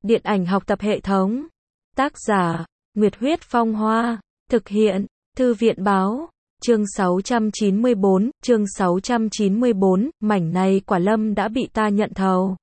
Điện ảnh học tập hệ thống. Tác giả, Nguyệt Huyết Phong Hoa. Thực hiện, Thư viện Báo. Chương 694, mảnh này quả lâm đã bị ta nhận thầu.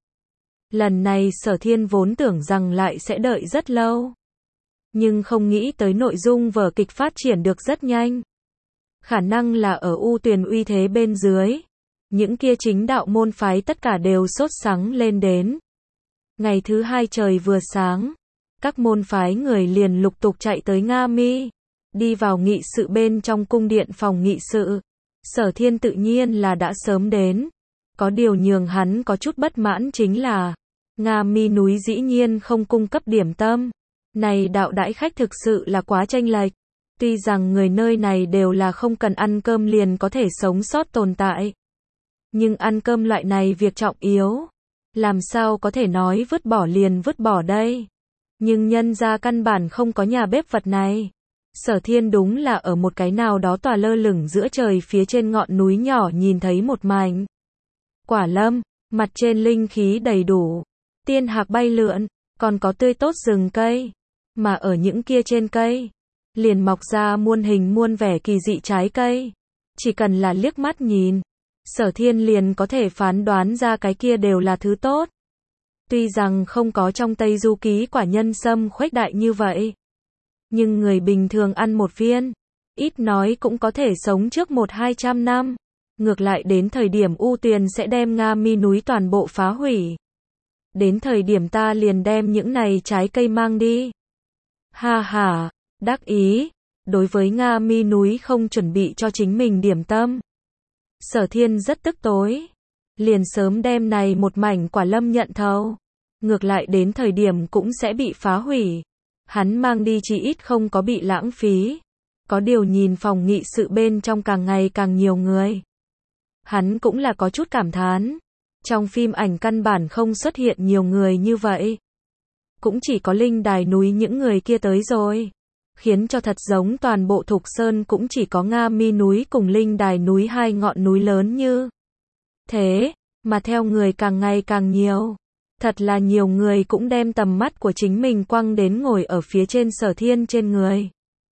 Lần này Sở Thiên vốn tưởng rằng lại sẽ đợi rất lâu. Nhưng không nghĩ tới nội dung vở kịch phát triển được rất nhanh. Khả năng là ở U Tuyền uy thế bên dưới. Những kia chính đạo môn phái tất cả đều sốt sắng lên đến. Ngày thứ hai trời vừa sáng, các môn phái người liền lục tục chạy tới Nga Mi, đi vào nghị sự bên trong cung điện phòng nghị sự. Sở Thiên tự nhiên là đã sớm đến. Có điều nhường hắn có chút bất mãn chính là Nga Mi núi dĩ nhiên không cung cấp điểm tâm. Này đạo đãi khách thực sự là quá chênh lệch. Tuy rằng người nơi này đều là không cần ăn cơm liền có thể sống sót tồn tại. Nhưng ăn cơm loại này việc trọng yếu. Làm sao có thể nói vứt bỏ liền vứt bỏ đây. Nhưng nhân ra căn bản không có nhà bếp vật này. Sở Thiên đúng là ở một cái nào đó tòa lơ lửng giữa trời phía trên ngọn núi nhỏ nhìn thấy một mảnh quả lâm, mặt trên linh khí đầy đủ, tiên hạc bay lượn, còn có tươi tốt rừng cây. Mà ở những kia trên cây, liền mọc ra muôn hình muôn vẻ kỳ dị trái cây. Chỉ cần là liếc mắt nhìn, Sở Thiên liền có thể phán đoán ra cái kia đều là thứ tốt. Tuy rằng không có trong Tây Du Ký quả nhân sâm khuếch đại như vậy. Nhưng người bình thường ăn một viên, ít nói cũng có thể sống trước 100-200 năm. Ngược lại đến thời điểm U Tuyền sẽ đem Nga Mi núi toàn bộ phá hủy. Đến thời điểm ta liền đem những này trái cây mang đi. Ha ha, đắc ý, đối với Nga Mi núi không chuẩn bị cho chính mình điểm tâm. Sở Thiên rất tức tối, liền sớm đem này một mảnh quả lâm nhận thầu. Ngược lại đến thời điểm cũng sẽ bị phá hủy. Hắn mang đi chỉ ít không có bị lãng phí. Có điều nhìn phòng nghị sự bên trong càng ngày càng nhiều người. Hắn cũng là có chút cảm thán. Trong phim ảnh căn bản không xuất hiện nhiều người như vậy. Cũng chỉ có linh đài núi những người kia tới rồi. Khiến cho thật giống toàn bộ Thục Sơn cũng chỉ có Nga Mi núi cùng linh đài núi hai ngọn núi lớn như thế, mà theo người càng ngày càng nhiều. Thật là nhiều người cũng đem tầm mắt của chính mình quăng đến ngồi ở phía trên Sở Thiên trên người.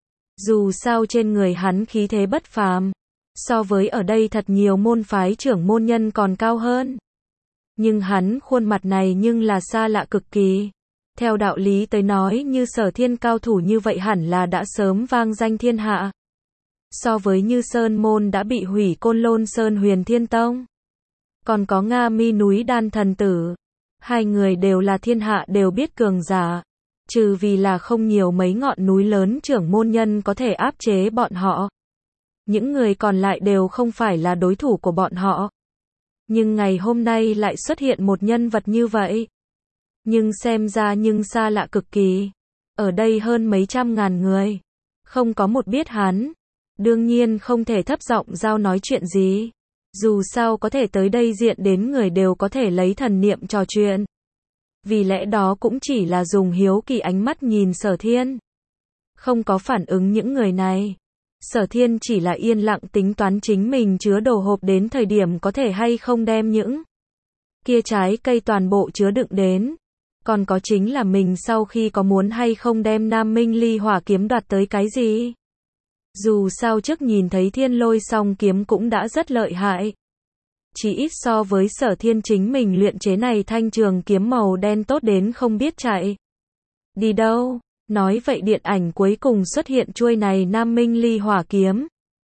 Dù sao trên người hắn khí thế bất phàm, so với ở đây thật nhiều môn phái trưởng môn nhân còn cao hơn. Nhưng hắn khuôn mặt này nhưng là xa lạ cực kỳ. Theo đạo lý tới nói như Sở Thiên cao thủ như vậy hẳn là đã sớm vang danh thiên hạ. So với Như Sơn môn đã bị hủy Côn Lôn Sơn Huyền Thiên Tông. Còn có Nga Mi núi Đan Thần Tử. Hai người đều là thiên hạ đều biết cường giả. Trừ vì là không nhiều mấy ngọn núi lớn trưởng môn nhân có thể áp chế bọn họ. Những người còn lại đều không phải là đối thủ của bọn họ. Nhưng ngày hôm nay lại xuất hiện một nhân vật như vậy. Nhưng xem ra nhưng xa lạ cực kỳ. Ở đây hơn mấy trăm ngàn người. Không có một biết hắn. Đương nhiên không thể thấp giọng giao nói chuyện gì. Dù sao có thể tới đây diện đến người đều có thể lấy thần niệm trò chuyện. Vì lẽ đó cũng chỉ là dùng hiếu kỳ ánh mắt nhìn Sở Thiên. Không có phản ứng những người này. Sở Thiên chỉ là yên lặng tính toán chính mình chứa đồ hộp đến thời điểm có thể hay không đem những kia trái cây toàn bộ chứa đựng đến. Còn có chính là mình sau khi có muốn hay không đem Nam Minh Ly Hỏa kiếm đoạt tới cái gì. Dù sao trước nhìn thấy Thiên Lôi song kiếm cũng đã rất lợi hại. Chỉ ít so với Sở Thiên chính mình luyện chế này thanh trường kiếm màu đen tốt đến không biết chạy đi đâu. Nói vậy điện ảnh cuối cùng xuất hiện chuôi này Nam Minh Ly Hỏa kiếm.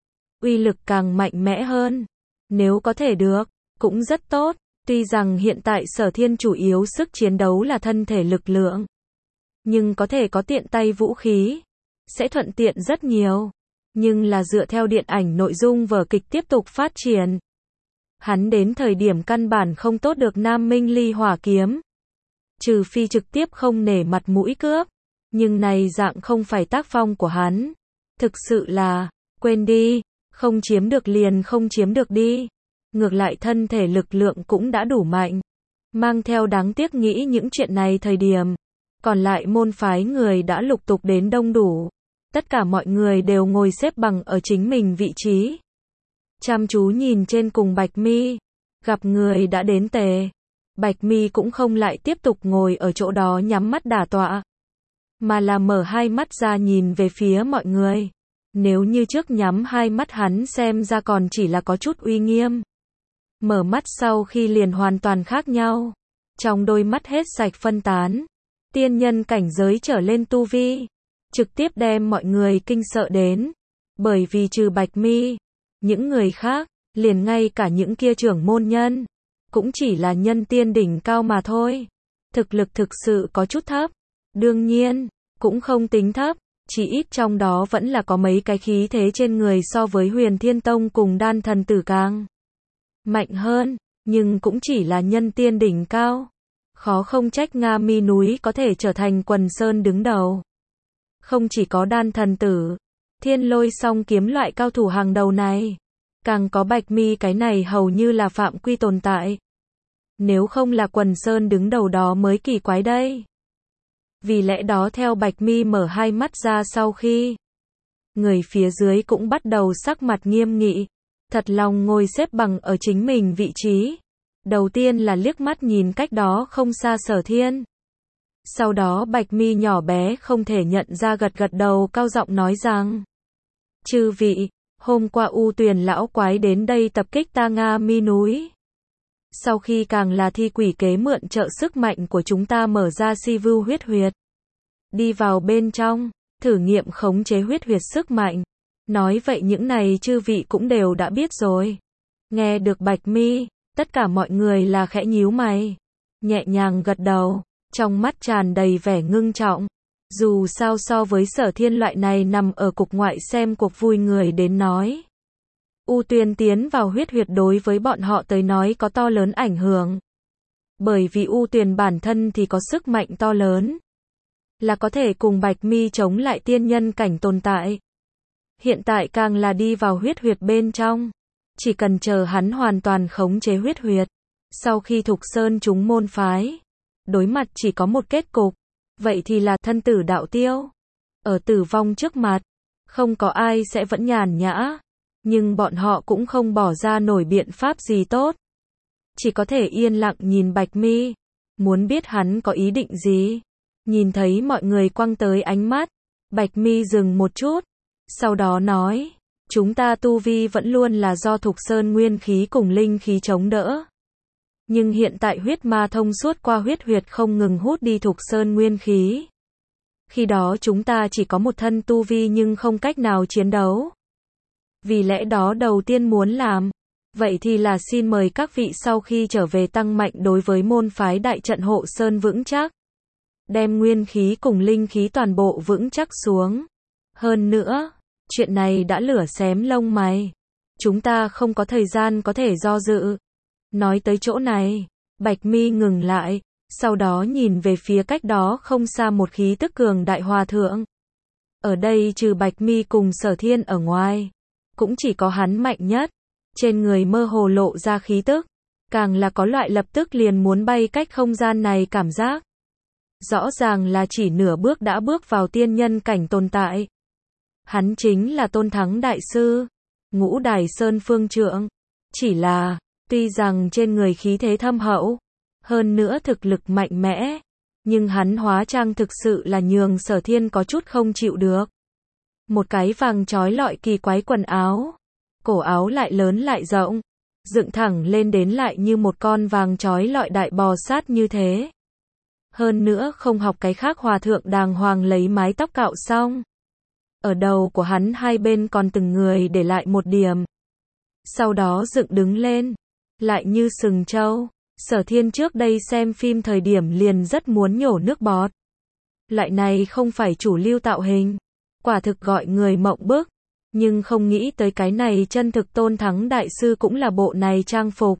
Uy lực càng mạnh mẽ hơn. Nếu có thể được, cũng rất tốt. Tuy rằng hiện tại Sở Thiên chủ yếu sức chiến đấu là thân thể lực lượng. Nhưng có thể có tiện tay vũ khí. Sẽ thuận tiện rất nhiều. Nhưng là dựa theo điện ảnh nội dung vở kịch tiếp tục phát triển. Hắn đến thời điểm căn bản không tốt được Nam Minh Ly Hỏa kiếm. Trừ phi trực tiếp không nể mặt mũi cướp. Nhưng này dạng không phải tác phong của hắn. Thực sự là, quên đi, không chiếm được liền không chiếm được đi. Ngược lại thân thể lực lượng cũng đã đủ mạnh. Mang theo đáng tiếc nghĩ những chuyện này thời điểm. Còn lại môn phái người đã lục tục đến đông đủ. Tất cả mọi người đều ngồi xếp bằng ở chính mình vị trí. Chăm chú nhìn trên cùng Bạch Mi. Gặp người đã đến tề. Bạch Mi cũng không lại tiếp tục ngồi ở chỗ đó nhắm mắt đả tọa, mà là mở hai mắt ra nhìn về phía mọi người. Nếu như trước nhắm hai mắt hắn xem ra còn chỉ là có chút uy nghiêm. Mở mắt sau khi liền hoàn toàn khác nhau. Trong đôi mắt hết sạch phân tán. Tiên nhân cảnh giới trở lên tu vi. Trực tiếp đem mọi người kinh sợ đến. Bởi vì trừ Bạch Mi, những người khác, liền ngay cả những kia trưởng môn nhân, cũng chỉ là nhân tiên đỉnh cao mà thôi. Thực lực thực sự có chút thấp. Đương nhiên, cũng không tính thấp. Chỉ ít trong đó vẫn là có mấy cái khí thế trên người so với Huyền Thiên Tông cùng Đan Thần Tử càng mạnh hơn, nhưng cũng chỉ là nhân tiên đỉnh cao. Khó không trách Nga Mi núi có thể trở thành quần sơn đứng đầu. Không chỉ có Đan Thần Tử, Thiên Lôi song kiếm loại cao thủ hàng đầu này, càng có Bạch Mi cái này hầu như là phạm quy tồn tại. Nếu không là quần sơn đứng đầu đó mới kỳ quái đây. Vì lẽ đó theo Bạch Mi mở hai mắt ra sau khi, người phía dưới cũng bắt đầu sắc mặt nghiêm nghị, thật lòng ngồi xếp bằng ở chính mình vị trí. Đầu tiên là liếc mắt nhìn cách đó không xa Sở Thiên. Sau đó Bạch Mi nhỏ bé không thể nhận ra gật gật đầu cao giọng nói rằng: "Chư vị, hôm qua U Tuyền lão quái đến đây tập kích ta Nga Mi núi. Sau khi càng là thi quỷ kế mượn trợ sức mạnh của chúng ta mở ra Si Vưu huyết huyệt. Đi vào bên trong, thử nghiệm khống chế huyết huyệt sức mạnh. Nói vậy những này chư vị cũng đều đã biết rồi." Nghe được Bạch Mi, tất cả mọi người là khẽ nhíu mày, nhẹ nhàng gật đầu, trong mắt tràn đầy vẻ ngưng trọng. Dù sao so với Sở Thiên loại này nằm ở cục ngoại xem cuộc vui người đến nói, U Tuyền tiến vào huyết huyệt đối với bọn họ tới nói có to lớn ảnh hưởng. Bởi vì U Tuyền bản thân thì có sức mạnh to lớn, là có thể cùng Bạch Mi chống lại tiên nhân cảnh tồn tại. Hiện tại càng là đi vào huyết huyệt bên trong, chỉ cần chờ hắn hoàn toàn khống chế huyết huyệt. Sau khi Thục Sơn chúng môn phái, đối mặt chỉ có một kết cục, vậy thì là thân tử đạo tiêu. Ở tử vong trước mặt, không có ai sẽ vẫn nhàn nhã, nhưng bọn họ cũng không bỏ ra nổi biện pháp gì tốt. Chỉ có thể yên lặng nhìn Bạch Mi, muốn biết hắn có ý định gì. Nhìn thấy mọi người quăng tới ánh mắt, Bạch Mi dừng một chút, sau đó nói: "Chúng ta tu vi vẫn luôn là do Thục Sơn nguyên khí cùng linh khí chống đỡ. Nhưng hiện tại huyết ma thông suốt qua huyết huyệt không ngừng hút đi Thục Sơn nguyên khí. Khi đó chúng ta chỉ có một thân tu vi nhưng không cách nào chiến đấu. Vì lẽ đó đầu tiên muốn làm, vậy thì là xin mời các vị sau khi trở về tăng mạnh đối với môn phái đại trận hộ sơn vững chắc. Đem nguyên khí cùng linh khí toàn bộ vững chắc xuống. Hơn nữa, chuyện này đã lửa xém lông mày. Chúng ta không có thời gian có thể do dự." Nói tới chỗ này, Bạch Mi ngừng lại, sau đó nhìn về phía cách đó không xa một khí tức cường đại hòa thượng. Ở đây trừ Bạch Mi cùng Sở Thiên ở ngoài, cũng chỉ có hắn mạnh nhất. Trên người mơ hồ lộ ra khí tức, càng là có loại lập tức liền muốn bay cách không gian này cảm giác. Rõ ràng là chỉ nửa bước đã bước vào tiên nhân cảnh tồn tại. Hắn chính là Tôn Thắng Đại Sư, Ngũ Đài Sơn Phương Trượng. Chỉ là, tuy rằng trên người khí thế thâm hậu, hơn nữa thực lực mạnh mẽ, nhưng hắn hóa trang thực sự là nhường Sở Thiên có chút không chịu được. Một cái vàng trói lọi kỳ quái quần áo, cổ áo lại lớn lại rộng, dựng thẳng lên đến lại như một con vàng trói lọi đại bò sát như thế. Hơn nữa không học cái khác hòa thượng đàng hoàng lấy mái tóc cạo xong. Ở đầu của hắn hai bên còn từng người để lại một điểm. Sau đó dựng đứng lên, lại như sừng trâu. Sở Thiên trước đây xem phim thời điểm liền rất muốn nhổ nước bọt. Loại này không phải chủ lưu tạo hình, quả thực gọi người mộng bức. Nhưng không nghĩ tới cái này chân thực Tôn Thắng Đại Sư cũng là bộ này trang phục.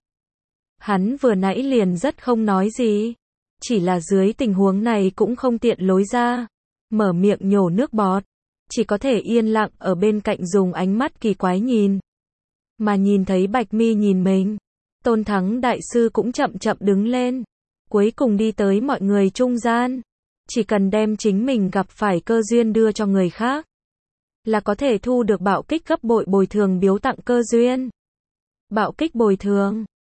Hắn vừa nãy liền rất không nói gì. Chỉ là dưới tình huống này cũng không tiện lối ra, mở miệng nhổ nước bọt, chỉ có thể yên lặng ở bên cạnh dùng ánh mắt kỳ quái nhìn. Mà nhìn thấy Bạch Mi nhìn mình, Tôn Thắng Đại Sư cũng chậm chậm đứng lên, cuối cùng đi tới mọi người trung gian. Chỉ cần đem chính mình gặp phải cơ duyên đưa cho người khác, là có thể thu được bạo kích gấp bội bồi thường biếu tặng cơ duyên. Bạo kích bồi thường,